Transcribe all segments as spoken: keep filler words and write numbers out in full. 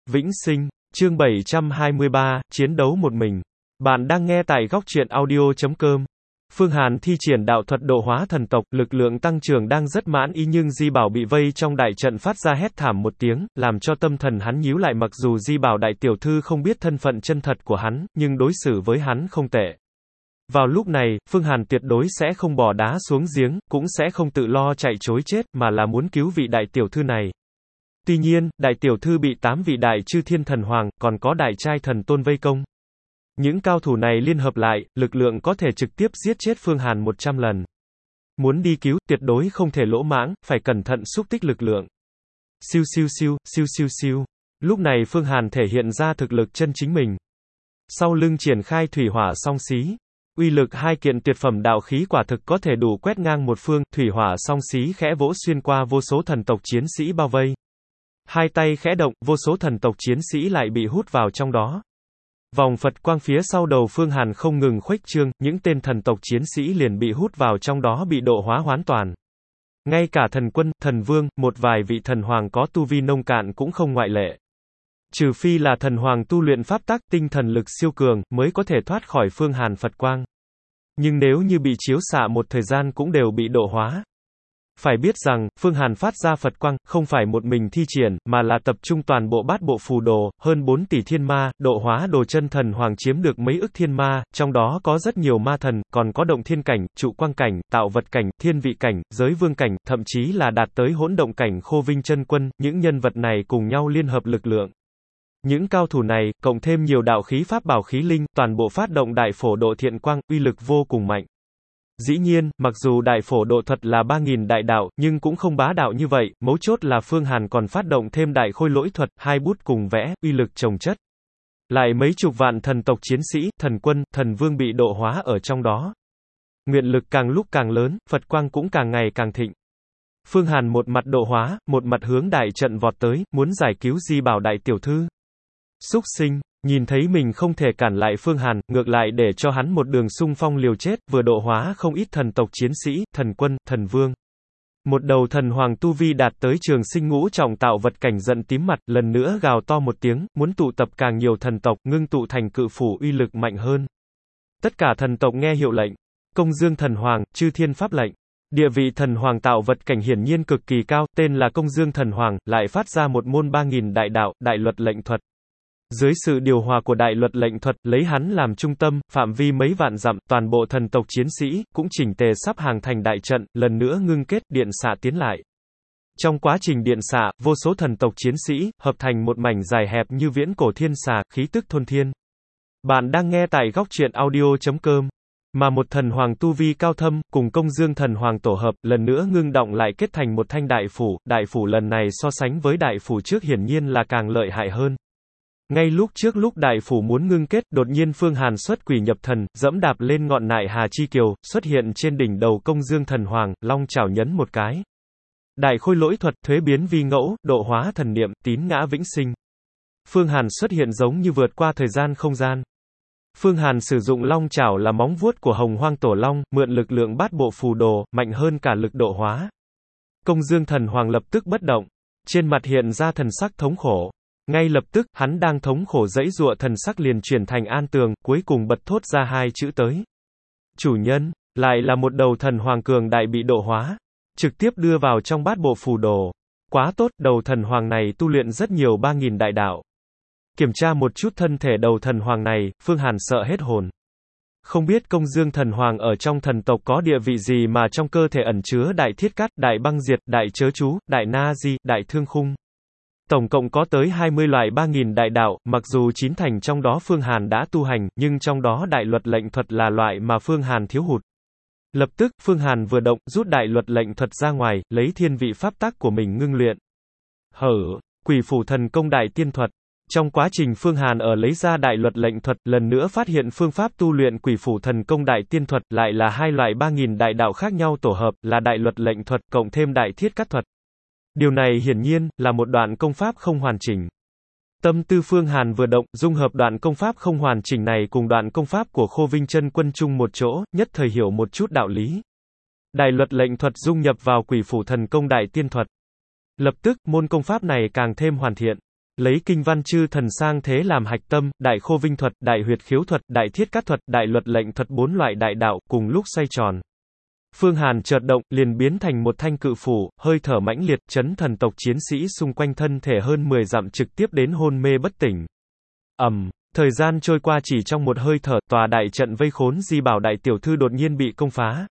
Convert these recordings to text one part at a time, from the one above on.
Vĩnh Sinh, chương bảy trăm hai mươi ba, chiến đấu một mình. Bạn đang nghe tại góc truyện audio chấm com. Phương Hàn thi triển đạo thuật độ hóa thần tộc, lực lượng tăng trưởng đang rất mãn ý, nhưng Di Bảo bị vây trong đại trận phát ra hét thảm một tiếng, làm cho tâm thần hắn nhíu lại. Mặc dù Di Bảo đại tiểu thư không biết thân phận chân thật của hắn, nhưng đối xử với hắn không tệ. Vào lúc này, Phương Hàn tuyệt đối sẽ không bỏ đá xuống giếng, cũng sẽ không tự lo chạy chối chết, mà là muốn cứu vị đại tiểu thư này. Tuy nhiên, đại tiểu thư bị tám vị đại chư thiên thần hoàng, còn có đại trai thần tôn vây công. Những cao thủ này liên hợp lại, lực lượng có thể trực tiếp giết chết Phương Hàn một trăm lần. Muốn đi cứu, tuyệt đối không thể lỗ mãng, phải cẩn thận xúc tích lực lượng. Siêu siêu siêu, siêu siêu siêu. Lúc này Phương Hàn thể hiện ra thực lực chân chính mình. Sau lưng triển khai thủy hỏa song xí. Uy lực hai kiện tuyệt phẩm đạo khí quả thực có thể đủ quét ngang một phương, thủy hỏa song xí khẽ vỗ xuyên qua vô số thần tộc chiến sĩ bao vây. Hai tay khẽ động, vô số thần tộc chiến sĩ lại bị hút vào trong đó. Vòng Phật quang phía sau đầu Phương Hàn không ngừng khuếch trương, những tên thần tộc chiến sĩ liền bị hút vào trong đó, bị độ hóa hoàn toàn. Ngay cả thần quân, thần vương, một vài vị thần hoàng có tu vi nông cạn cũng không ngoại lệ. Trừ phi là thần hoàng tu luyện pháp tắc tinh thần lực siêu cường, mới có thể thoát khỏi Phương Hàn Phật quang. Nhưng nếu như bị chiếu xạ một thời gian cũng đều bị độ hóa. Phải biết rằng, Phương Hàn phát ra Phật quang, không phải một mình thi triển, mà là tập trung toàn bộ bát bộ phù đồ, hơn bốn tỷ thiên ma, độ hóa đồ chân thần hoàng chiếm được mấy ức thiên ma, trong đó có rất nhiều ma thần, còn có động thiên cảnh, trụ quang cảnh, tạo vật cảnh, thiên vị cảnh, giới vương cảnh, thậm chí là đạt tới hỗn động cảnh Khô Vinh chân quân, những nhân vật này cùng nhau liên hợp lực lượng. Những cao thủ này, cộng thêm nhiều đạo khí pháp bảo khí linh, toàn bộ phát động đại phổ độ thiện quang, uy lực vô cùng mạnh. Dĩ nhiên, mặc dù đại phổ độ thuật là ba nghìn đại đạo, nhưng cũng không bá đạo như vậy, mấu chốt là Phương Hàn còn phát động thêm đại khôi lỗi thuật, hai bút cùng vẽ, uy lực chồng chất. Lại mấy chục vạn thần tộc chiến sĩ, thần quân, thần vương bị độ hóa ở trong đó. Nguyện lực càng lúc càng lớn, Phật quang cũng càng ngày càng thịnh. Phương Hàn một mặt độ hóa, một mặt hướng đại trận vọt tới, muốn giải cứu Di Bảo đại tiểu thư. Súc sinh. Nhìn thấy mình không thể cản lại Phương Hàn, ngược lại để cho hắn một đường xung phong liều chết, vừa độ hóa không ít thần tộc chiến sĩ, thần quân, thần vương. Một đầu thần hoàng tu vi đạt tới trường sinh ngũ trọng tạo vật cảnh giận tím mặt, lần nữa gào to một tiếng, muốn tụ tập càng nhiều thần tộc, ngưng tụ thành cự phủ uy lực mạnh hơn. Tất cả thần tộc nghe hiệu lệnh. Công Dương thần hoàng, chư thiên pháp lệnh. Địa vị thần hoàng tạo vật cảnh hiển nhiên cực kỳ cao, tên là Công Dương thần hoàng, lại phát ra một môn ba nghìn đại đạo, đại luật lệnh thuật. Dưới sự điều hòa của đại luật lệnh thuật, lấy hắn làm trung tâm, phạm vi mấy vạn dặm, toàn bộ thần tộc chiến sĩ, cũng chỉnh tề sắp hàng thành đại trận, lần nữa ngưng kết, điện xạ tiến lại. Trong quá trình điện xạ, vô số thần tộc chiến sĩ, hợp thành một mảnh dài hẹp như viễn cổ thiên xà, khí tức thôn thiên. Bạn đang nghe tại góc truyện audio chấm com. Mà một thần hoàng tu vi cao thâm, cùng Công Dương thần hoàng tổ hợp, lần nữa ngưng động lại kết thành một thanh đại phủ, đại phủ lần này so sánh với đại phủ trước hiển nhiên là càng lợi hại hơn. Ngay lúc trước lúc đại phủ muốn ngưng kết, đột nhiên Phương Hàn xuất quỷ nhập thần, dẫm đạp lên ngọn nại Hà Chi Kiều, xuất hiện trên đỉnh đầu Công Dương thần hoàng, long chảo nhấn một cái. Đại khôi lỗi thuật, thuế biến vi ngẫu, độ hóa thần niệm, tín ngã vĩnh sinh. Phương Hàn xuất hiện giống như vượt qua thời gian không gian. Phương Hàn sử dụng long chảo là móng vuốt của Hồng Hoang Tổ Long, mượn lực lượng bát bộ phù đồ, mạnh hơn cả lực độ hóa. Công Dương thần hoàng lập tức bất động, trên mặt hiện ra thần sắc thống khổ. Ngay lập tức, hắn đang thống khổ giãy giụa, thần sắc liền chuyển thành an tường, cuối cùng bật thốt ra hai chữ tới. Chủ nhân, lại là một đầu thần hoàng cường đại bị độ hóa, trực tiếp đưa vào trong bát bộ phù đồ. Quá tốt, đầu thần hoàng này tu luyện rất nhiều ba nghìn đại đạo. Kiểm tra một chút thân thể đầu thần hoàng này, Phương Hàn sợ hết hồn. Không biết Công Dương thần hoàng ở trong thần tộc có địa vị gì mà trong cơ thể ẩn chứa đại thiết cát, đại băng diệt, đại chớ chú, đại na di, đại thương khung. Tổng cộng có tới hai mươi loại ba nghìn đại đạo, mặc dù chín thành trong đó Phương Hàn đã tu hành, nhưng trong đó đại luật lệnh thuật là loại mà Phương Hàn thiếu hụt. Lập tức, Phương Hàn vừa động, rút đại luật lệnh thuật ra ngoài, lấy thiên vị pháp tắc của mình ngưng luyện. Hở, quỷ phủ thần công đại tiên thuật. Trong quá trình Phương Hàn ở lấy ra đại luật lệnh thuật, lần nữa phát hiện phương pháp tu luyện quỷ phủ thần công đại tiên thuật, lại là hai loại ba nghìn đại đạo khác nhau tổ hợp, là đại luật lệnh thuật, cộng thêm đại thiết cát thuật. Điều này hiển nhiên, là một đoạn công pháp không hoàn chỉnh. Tâm tư Phương Hàn vừa động, dung hợp đoạn công pháp không hoàn chỉnh này cùng đoạn công pháp của Khô Vinh chân quân chung một chỗ, nhất thời hiểu một chút đạo lý. Đại luật lệnh thuật dung nhập vào quỷ phủ thần công đại tiên thuật. Lập tức, môn công pháp này càng thêm hoàn thiện. Lấy kinh văn chư thần sang thế làm hạch tâm, đại khô vinh thuật, đại huyệt khiếu thuật, đại thiết cát thuật, đại luật lệnh thuật bốn loại đại đạo, cùng lúc xoay tròn. Phương Hàn chợt động, liền biến thành một thanh cự phủ, hơi thở mãnh liệt, chấn thần tộc chiến sĩ xung quanh thân thể hơn mười dặm trực tiếp đến hôn mê bất tỉnh. Ầm, thời gian trôi qua chỉ trong một hơi thở, tòa đại trận vây khốn Di Bảo đại tiểu thư đột nhiên bị công phá.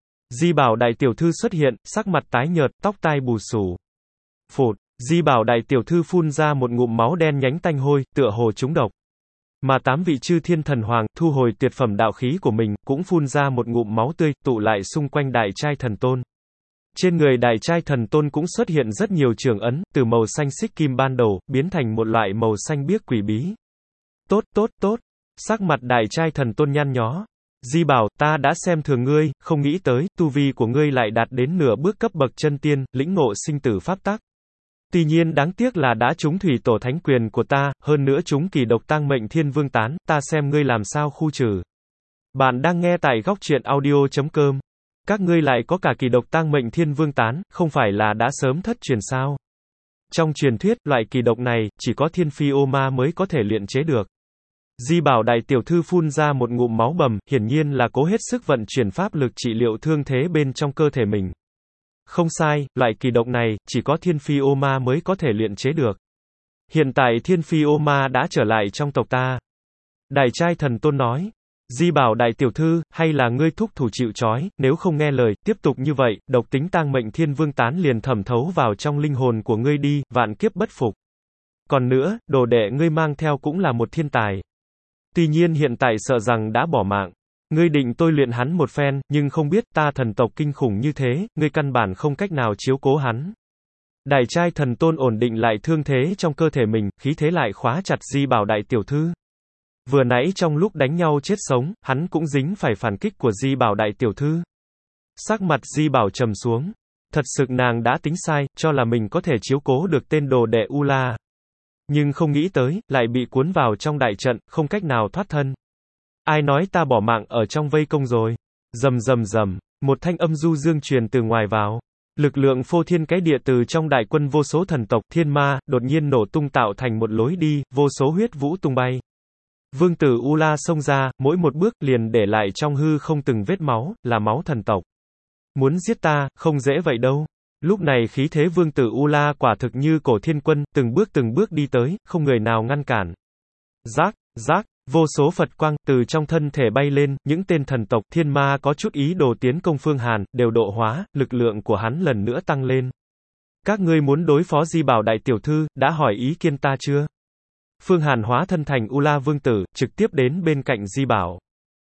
Di Bảo đại tiểu thư xuất hiện, sắc mặt tái nhợt, tóc tai bù xù. Phụt, Di Bảo đại tiểu thư phun ra một ngụm máu đen nhánh tanh hôi, tựa hồ trúng độc. Mà tám vị chư thiên thần hoàng, thu hồi tuyệt phẩm đạo khí của mình, cũng phun ra một ngụm máu tươi, tụ lại xung quanh đại trai thần tôn. Trên người đại trai thần tôn cũng xuất hiện rất nhiều trường ấn, từ màu xanh xích kim ban đầu, biến thành một loại màu xanh biếc quỷ bí. Tốt, tốt, tốt. Sắc mặt đại trai thần tôn nhăn nhó. Di Bảo, ta đã xem thường ngươi, không nghĩ tới, tu vi của ngươi lại đạt đến nửa bước cấp bậc chân tiên, lĩnh ngộ sinh tử pháp tắc. Tuy nhiên đáng tiếc là đã trúng thủy tổ thánh quyền của ta, hơn nữa trúng kỳ độc tang mệnh thiên vương tán, ta xem ngươi làm sao khu trừ. Bạn đang nghe tại góc truyện audio chấm com. Các ngươi lại có cả kỳ độc tang mệnh thiên vương tán, không phải là đã sớm thất truyền sao? Trong truyền thuyết, loại kỳ độc này, chỉ có thiên phi ô ma mới có thể luyện chế được. Di Bảo đại tiểu thư phun ra một ngụm máu bầm, hiển nhiên là cố hết sức vận chuyển pháp lực trị liệu thương thế bên trong cơ thể mình. Không sai, loại kỳ độc này, chỉ có thiên phi ô ma mới có thể luyện chế được. Hiện tại thiên phi ô ma đã trở lại trong tộc ta. Đại trai thần tôn nói. Di Bảo đại tiểu thư, hay là ngươi thúc thủ chịu trói, nếu không nghe lời, tiếp tục như vậy, độc tính tang mệnh thiên vương tán liền thẩm thấu vào trong linh hồn của ngươi đi, vạn kiếp bất phục. Còn nữa, đồ đệ ngươi mang theo cũng là một thiên tài. Tuy nhiên hiện tại sợ rằng đã bỏ mạng. Ngươi định tôi luyện hắn một phen, nhưng không biết ta thần tộc kinh khủng như thế, ngươi căn bản không cách nào chiếu cố hắn. Đại trai thần tôn ổn định lại thương thế trong cơ thể mình, khí thế lại khóa chặt Di Bảo đại tiểu thư. Vừa nãy trong lúc đánh nhau chết sống, hắn cũng dính phải phản kích của Di Bảo đại tiểu thư. Sắc mặt Di Bảo trầm xuống. Thật sự nàng đã tính sai, cho là mình có thể chiếu cố được tên đồ đệ U La. Nhưng không nghĩ tới, lại bị cuốn vào trong đại trận, không cách nào thoát thân. Ai nói ta bỏ mạng ở trong vây công rồi? Rầm rầm rầm, một thanh âm du dương truyền từ ngoài vào. Lực lượng phô thiên cái địa từ trong đại quân vô số thần tộc, thiên ma, đột nhiên nổ tung tạo thành một lối đi, vô số huyết vũ tung bay. Vương tử U La xông ra, mỗi một bước liền để lại trong hư không từng vết máu, là máu thần tộc. Muốn giết ta, không dễ vậy đâu. Lúc này khí thế vương tử U La quả thực như cổ thiên quân, từng bước từng bước đi tới, không người nào ngăn cản. Rác, rác, vô số Phật quang, từ trong thân thể bay lên, những tên thần tộc, thiên ma có chút ý đồ tiến công Phương Hàn, đều độ hóa, lực lượng của hắn lần nữa tăng lên. Các ngươi muốn đối phó Di Bảo đại tiểu thư, đã hỏi ý kiến ta chưa? Phương Hàn hóa thân thành U La vương tử, trực tiếp đến bên cạnh Di Bảo.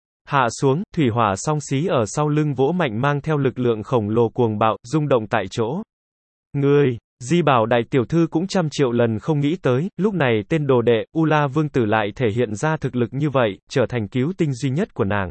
Hạ xuống, thủy hỏa song xí ở sau lưng vỗ mạnh mang theo lực lượng khổng lồ cuồng bạo, rung động tại chỗ. Ngươi, Di Bảo đại tiểu thư cũng trăm triệu lần không nghĩ tới, lúc này tên đồ đệ, U La vương tử lại thể hiện ra thực lực như vậy, trở thành cứu tinh duy nhất của nàng.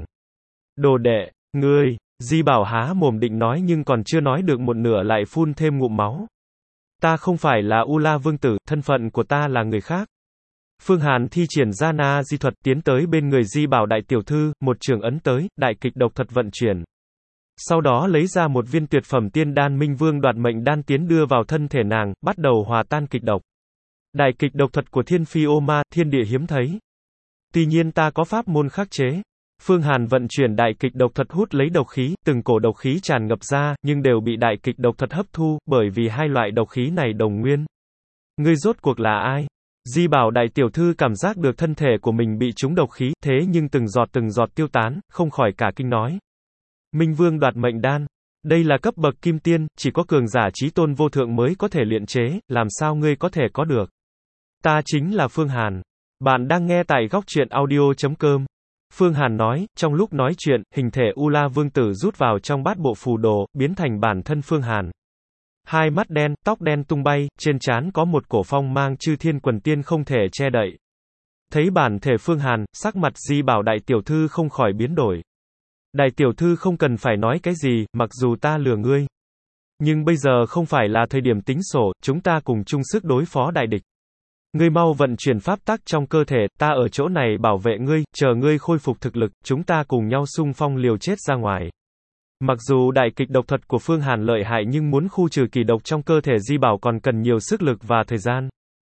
Đồ đệ, ngươi, Di Bảo há mồm định nói nhưng còn chưa nói được một nửa lại phun thêm ngụm máu. Ta không phải là U La vương tử, thân phận của ta là người khác. Phương Hàn thi triển ra na di thuật tiến tới bên người Di Bảo đại tiểu thư, một trường ấn tới, đại kịch độc thuật vận chuyển. Sau đó lấy ra một viên tuyệt phẩm tiên đan minh vương đoạt mệnh đan tiến đưa vào thân thể nàng, bắt đầu hòa tan kịch độc. Đại kịch độc thuật của thiên phi ô ma, thiên địa hiếm thấy. Tuy nhiên ta có pháp môn khắc chế. Phương Hàn vận chuyển đại kịch độc thuật hút lấy độc khí, từng cổ độc khí tràn ngập ra, nhưng đều bị đại kịch độc thuật hấp thu, bởi vì hai loại độc khí này đồng nguyên. Ngươi rốt cuộc là ai? Di Bảo đại tiểu thư cảm giác được thân thể của mình bị trúng độc khí, thế nhưng từng giọt từng giọt tiêu tán, không khỏi cả kinh nói. Minh Vương đoạt mệnh đan. Đây là cấp bậc kim tiên, chỉ có cường giả chí tôn vô thượng mới có thể luyện chế, làm sao ngươi có thể có được? Ta chính là Phương Hàn. Bạn đang nghe tại góc truyện audio chấm com. Phương Hàn nói, trong lúc nói chuyện, hình thể U La vương tử rút vào trong bát bộ phù đồ, biến thành bản thân Phương Hàn. Hai mắt đen, tóc đen tung bay, trên trán có một cổ phong mang chư thiên quần tiên không thể che đậy. Thấy bản thể Phương Hàn, sắc mặt Di Bảo đại tiểu thư không khỏi biến đổi. Đại tiểu thư không cần phải nói cái gì, mặc dù ta lừa ngươi. Nhưng bây giờ không phải là thời điểm tính sổ, chúng ta cùng chung sức đối phó đại địch. Ngươi mau vận chuyển pháp tắc trong cơ thể, ta ở chỗ này bảo vệ ngươi, chờ ngươi khôi phục thực lực, chúng ta cùng nhau xung phong liều chết ra ngoài. Mặc dù đại kịch độc thuật của Phương Hàn lợi hại nhưng muốn khu trừ kỳ độc trong cơ thể Di Bảo còn cần nhiều sức lực và thời gian.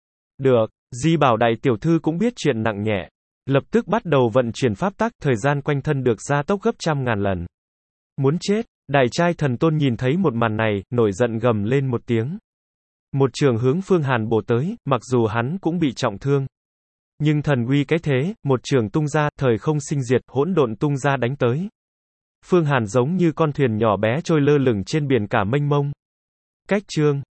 Được, Di bảo đại tiểu thư cũng biết chuyện nặng nhẹ. Lập tức bắt đầu vận chuyển pháp tắc, thời gian quanh thân được gia tốc gấp trăm ngàn lần. Muốn chết, đại trai thần tôn nhìn thấy một màn này, nổi giận gầm lên một tiếng. Một trường hướng Phương Hàn bổ tới, mặc dù hắn cũng bị trọng thương. Nhưng thần uy cái thế, một trường tung ra, thời không sinh diệt, hỗn độn tung ra đánh tới. Phương Hàn giống như con thuyền nhỏ bé trôi lơ lửng trên biển cả mênh mông. Cách chương